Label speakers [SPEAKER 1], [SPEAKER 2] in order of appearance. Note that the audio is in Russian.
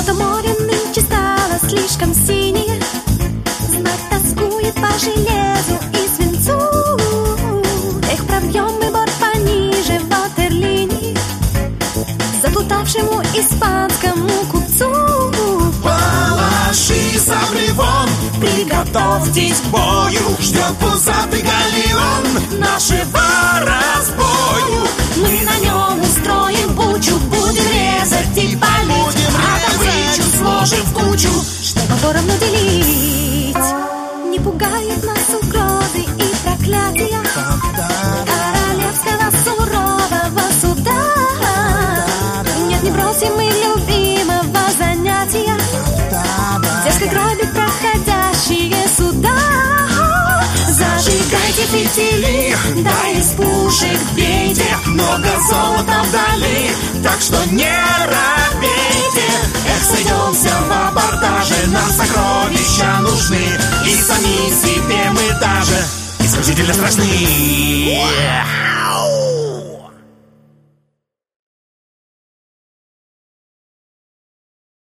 [SPEAKER 1] Что море нынче стало слишком синее, знак тоскует по железу и свинцу. Эх, пробьем мы борт пониже ватерлинии заплутавшему испанскому купцу.
[SPEAKER 2] Положи сабли вон, приготовьтесь к бою, ждет пузатый галеон нашего разбою.
[SPEAKER 1] Мы на нем устроим бучу, будем резать и палить, а добычу сложим в кучу, чтобы поровну делить. Не пугают нас угрозы и проклятия королевского сурового суда. Нет, не бросим мы любимого занятия, дерзко грабит проходящие суда.
[SPEAKER 2] Зажигайте фитили, да из пушек бейте, много золота вдали, так что не робейте. Эх, сойдемся в абордаже, нам сокровища нужны, и сами себе мы даже исключительно страшны.